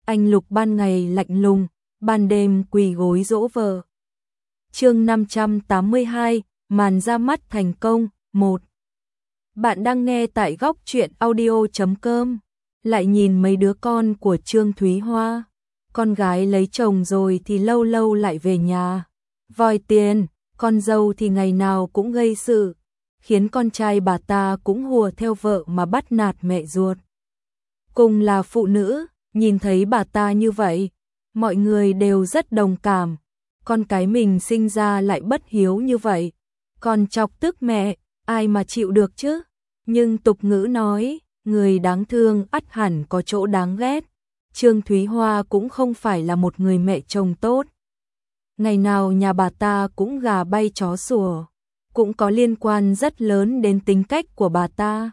Anh Lục ban ngày lạnh lùng, ban đêm quỳ gối dỗ vợ. Chương 582, màn ra mắt thành công, 1. Bạn đang nghe tại góc truyện audio.com. Lại nhìn mấy đứa con của Trương Thúy Hoa. Con gái lấy chồng rồi thì lâu lâu lại về nhà. Vòi tiền, con dâu thì ngày nào cũng gây sự. Khiến con trai bà ta cũng hùa theo vợ mà bắt nạt mẹ ruột. Cùng là phụ nữ, nhìn thấy bà ta như vậy, mọi người đều rất đồng cảm. Con cái mình sinh ra lại bất hiếu như vậy, còn chọc tức mẹ, ai mà chịu được chứ? Nhưng tục ngữ nói, người đáng thương ắt hẳn có chỗ đáng ghét. Trương Thúy Hoa cũng không phải là một người mẹ chồng tốt. Ngày nào nhà bà ta cũng gà bay chó sủa, cũng có liên quan rất lớn đến tính cách của bà ta.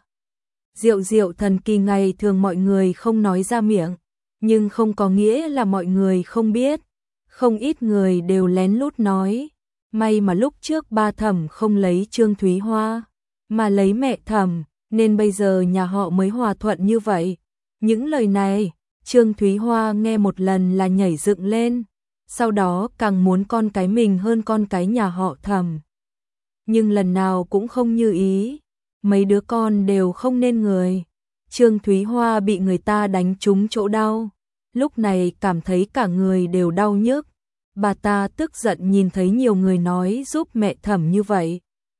Diệu thần kỳ ngày thường mọi người không nói ra miệng, nhưng không có nghĩa là mọi người không biết. Không ít người đều lén lút nói, may mà lúc trước ba Thẩm không lấy Trương Thúy Hoa, mà lấy mẹ Thẩm, nên bây giờ nhà họ mới hòa thuận như vậy. Những lời này, Trương Thúy Hoa nghe một lần là nhảy dựng lên, sau đó càng muốn con cái mình hơn con cái nhà họ Thẩm. Nhưng lần nào cũng không như ý, mấy đứa con đều không nên người. Trương Thúy Hoa bị người ta đánh trúng chỗ đau, lúc này cảm thấy cả người đều đau nhức. Bà ta tức giận nhìn thấy nhiều người nói giúp mẹ Thẩm như vậy.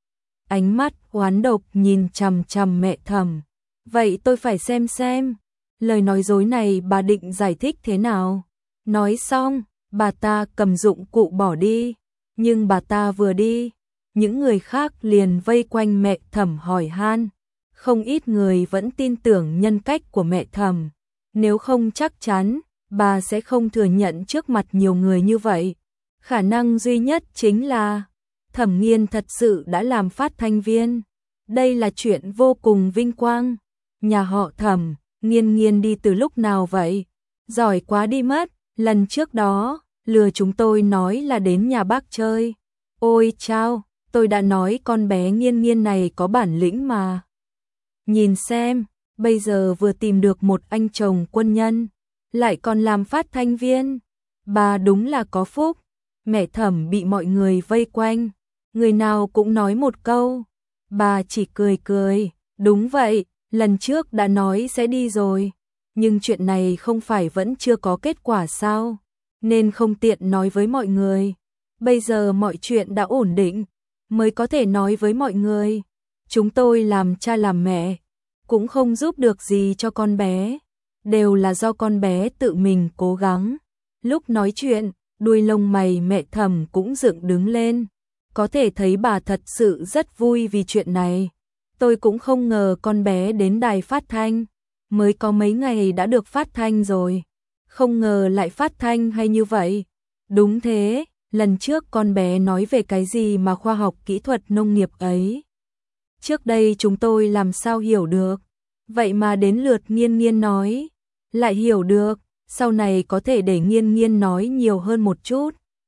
Ánh mắt oán độc nhìn chằm chằm mẹ Thẩm. Vậy tôi phải xem. Lời nói dối này bà định giải thích thế nào? Nói xong, bà ta cầm dụng cụ bỏ đi. Nhưng bà ta vừa đi, những người khác liền vây quanh mẹ Thẩm hỏi han. Không ít người vẫn tin tưởng nhân cách của mẹ Thẩm. Nếu không chắc chắn, bà sẽ không thừa nhận trước mặt nhiều người như vậy. Khả năng duy nhất chính là Thẩm Nghiên thật sự đã làm phát thanh viên. Đây là chuyện vô cùng vinh quang. Nhà họ Thẩm, Nghiên đi từ lúc nào vậy? Giỏi quá đi mất, lần trước đó, lừa chúng tôi nói là đến nhà bác chơi. Ôi chao, tôi đã nói con bé Nghiên này có bản lĩnh mà. Nhìn xem, bây giờ vừa tìm được một anh chồng quân nhân, lại còn làm phát thanh viên. Bà đúng là có phúc. Mẹ Thẩm bị mọi người vây quanh, người nào cũng nói một câu. Bà chỉ cười, đúng vậy, lần trước đã nói sẽ đi rồi. Nhưng chuyện này không phải vẫn chưa có kết quả sao, nên không tiện nói với mọi người. Bây giờ mọi chuyện đã ổn định, mới có thể nói với mọi người. Chúng tôi làm cha làm mẹ, cũng không giúp được gì cho con bé. Đều là do con bé tự mình cố gắng. Lúc nói chuyện, đuôi lông mày mẹ Thẩm cũng dựng đứng lên. Có thể thấy bà thật sự rất vui vì chuyện này. Tôi cũng không ngờ con bé đến đài phát thanh. Mới có mấy ngày đã được phát thanh rồi. Không ngờ lại phát thanh hay như vậy. Đúng thế, lần trước con bé nói về cái gì mà khoa học kỹ thuật nông nghiệp ấy. Trước đây chúng tôi làm sao hiểu được. Vậy mà đến lượt Nghiên nói, lại hiểu được. Sau này có thể để Nghiên nói nhiều hơn một chút.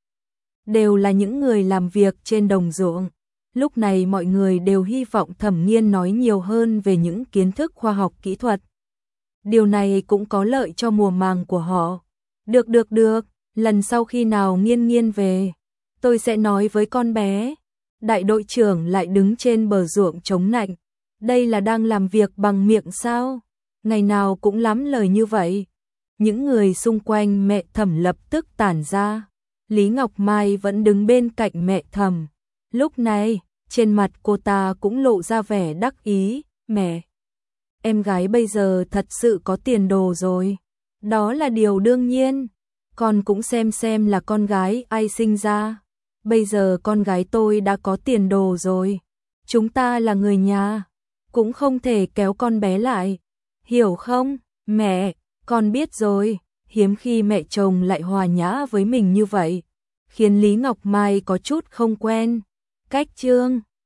Đều là những người làm việc trên đồng ruộng. Lúc này mọi người đều hy vọng Thẩm Nghiên nói nhiều hơn về những kiến thức khoa học kỹ thuật. Điều này cũng có lợi cho mùa màng của họ. Được, lần sau khi nào Nghiên về, tôi sẽ nói với con bé. Đại đội trưởng lại đứng trên bờ ruộng chống nạnh. Đây là đang làm việc bằng miệng sao? Ngày nào cũng lắm lời như vậy. Những người xung quanh mẹ Thẩm lập tức tản ra. Lý Ngọc Mai vẫn đứng bên cạnh mẹ Thẩm. Lúc này, trên mặt cô ta cũng lộ ra vẻ đắc ý. Mẹ, em gái bây giờ thật sự có tiền đồ rồi. Đó là điều đương nhiên. Con cũng xem là con gái ai sinh ra. Bây giờ con gái tôi đã có tiền đồ rồi. Chúng ta là người nhà, cũng không thể kéo con bé lại. Hiểu không, mẹ? Con biết rồi. Hiếm khi mẹ chồng lại hòa nhã với mình như vậy, khiến Lý Ngọc Mai có chút không quen. Cách Trương